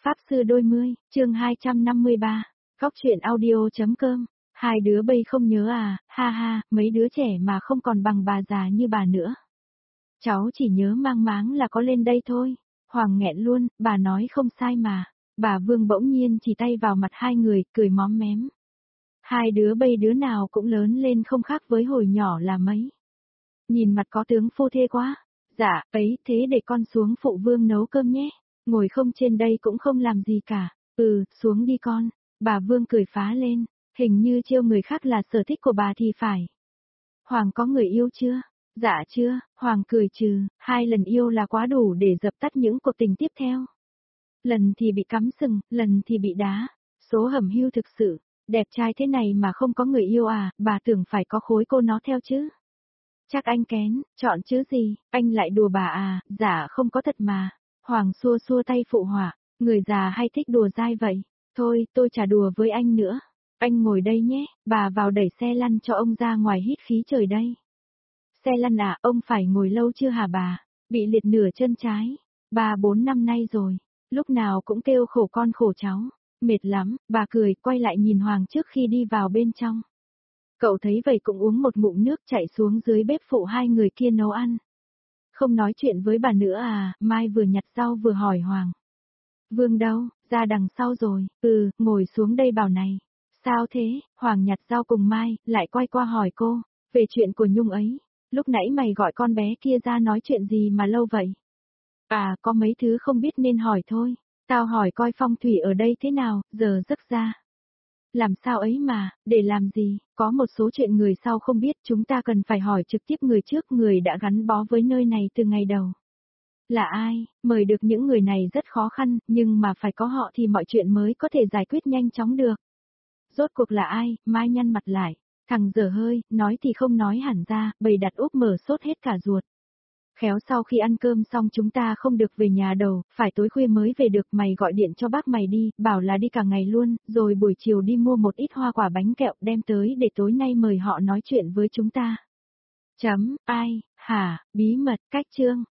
Pháp sư đôi mươi, chương 253, góc truyện audio.com, hai đứa bây không nhớ à, ha ha, mấy đứa trẻ mà không còn bằng bà già như bà nữa. Cháu chỉ nhớ mang máng là có lên đây thôi. Hoàng nghẹn luôn, bà nói không sai mà. Bà Vương bỗng nhiên chỉ tay vào mặt hai người, cười móm mém. Hai đứa bây đứa nào cũng lớn lên không khác với hồi nhỏ là mấy. Nhìn mặt có tướng phô thê quá. Dạ, ấy, thế để con xuống phụ Vương nấu cơm nhé. Ngồi không trên đây cũng không làm gì cả. Xuống đi con. Bà Vương cười phá lên. Hình như trêu người khác là sở thích của bà thì phải. Hoàng có người yêu chưa? Dạ chưa, Hoàng cười trừ, 2 lần yêu là quá đủ để dập tắt những cuộc tình tiếp theo. Lần thì bị cắm sừng, lần thì bị đá. Số hẩm hưu thực sự, đẹp trai thế này mà không có người yêu à, bà tưởng phải có khối cô nó theo chứ. Chắc anh kén, chọn chữ gì, anh lại đùa bà à, dạ không có thật mà. Hoàng xua xua tay phụ họa, người già hay thích đùa dai vậy. Thôi, tôi chả đùa với anh nữa. Anh ngồi đây nhé, bà vào đẩy xe lăn cho ông ra ngoài hít khí trời đây. Xe lăn à, ông phải ngồi lâu chưa hả bà? Bị liệt nửa chân trái. 3-4 năm nay rồi. Lúc nào cũng kêu khổ con khổ cháu. Mệt lắm, bà cười, quay lại nhìn Hoàng trước khi đi vào bên trong. Cậu thấy vậy cũng uống một ngụm nước chạy xuống dưới bếp phụ hai người kia nấu ăn. Không nói chuyện với bà nữa à, Mai vừa nhặt rau vừa hỏi Hoàng. Vương đâu, ra đằng sau rồi, ngồi xuống đây bảo này. Sao thế, Hoàng nhặt rau cùng Mai, lại quay qua hỏi cô, về chuyện của Nhung ấy. Lúc nãy mày gọi con bé kia ra nói chuyện gì mà lâu vậy? À, có mấy thứ không biết nên hỏi thôi. Tao hỏi coi phong thủy ở đây thế nào, giờ giấc ra. Làm sao ấy mà, để làm gì, có một số chuyện người sau không biết, chúng ta cần phải hỏi trực tiếp người trước, người đã gắn bó với nơi này từ ngày đầu. Là ai, mời được những người này rất khó khăn, nhưng mà phải có họ thì mọi chuyện mới có thể giải quyết nhanh chóng được. Rốt cuộc là ai, Mai nhăn mặt lại. Thằng dở hơi, nói thì không nói hẳn ra, bầy đặt úp mở sốt hết cả ruột. Khéo sau khi ăn cơm xong chúng ta không được về nhà đâu, phải tối khuya mới về được, mày gọi điện cho bác mày đi, bảo là đi cả ngày luôn, rồi buổi chiều đi mua một ít hoa quả bánh kẹo đem tới để tối nay mời họ nói chuyện với chúng ta. Ai, hả, bí mật, cách chương.